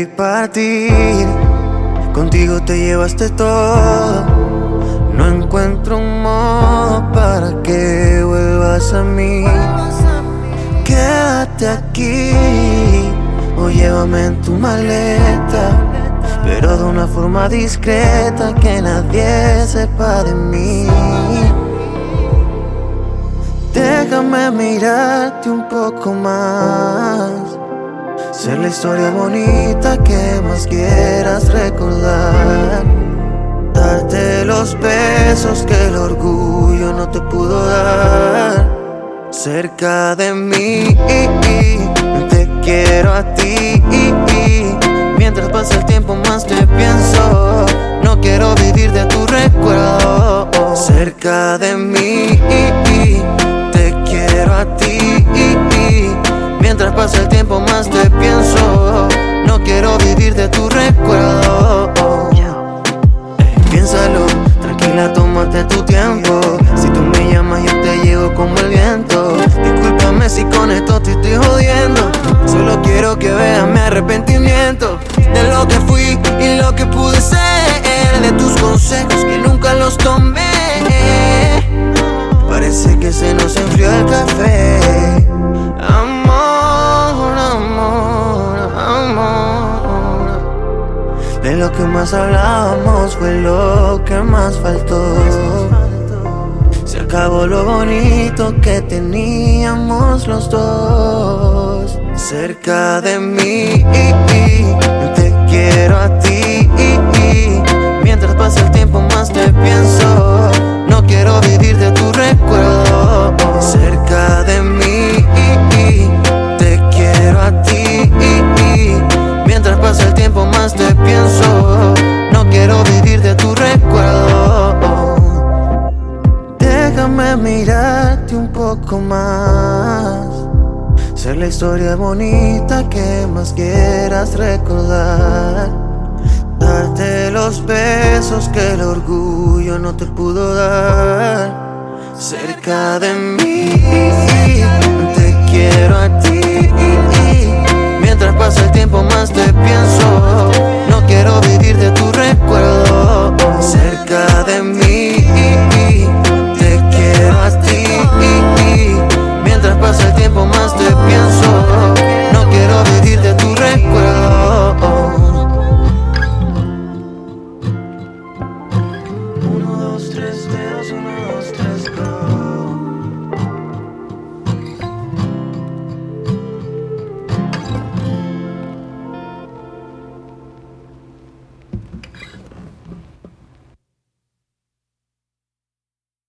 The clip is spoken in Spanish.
vi partir, contigo te llevaste todo. No encuentro un modo para que vuelvas a mí. Quédate aquí o llévame en tu maleta, pero de una forma discreta, que nadie sepa de mí. Déjame mirarte un poco más, ser la historia bonita que más quieras recordar, darte los besos que el orgullo no te pudo dar. Cerca de mí, te quiero a ti. Mientras pasa el tiempo más te pienso, no quiero vivir de tu recuerdo. Cerca de mí, te quiero a ti. Mientras pasa el tiempo más te pienso, no quiero vivir de tu recuerdo. Piénsalo, tranquila, tómate tu tiempo. Si tú me llamas yo te llego como el viento. Discúlpame si con esto te estoy jodiendo, solo quiero que veas mi arrepentimiento de lo que fui y lo que pude ser, de tus consejos que nunca los tomé. Parece que se nos enfrió el café. Amor, amor, amor. De lo que más hablábamos fue lo que más faltó. Se acabó lo bonito que teníamos los dos. Cerca de mí, te quiero a ti. Mientras pasa el tiempo más te pienso, no quiero vivir de tu recuerdo. Cerca de mí, te quiero a ti. Mientras pasa el tiempo más te pienso, no quiero vivir de tu recuerdo. Déjame mirarte un poco más, ser la historia bonita que más quieras recordar, darte los besos que el orgullo no te pudo dar. Cerca de mí, te quiero a ti. Mientras pasa el tiempo más te pienso, no quiero vivir de tu recuerdo. Cerca de mí, te quiero a ti. Mientras pasa el tiempo más te pienso, no quiero vivir de tu recuerdo. 1, 2, 3 dedos, 1, 2.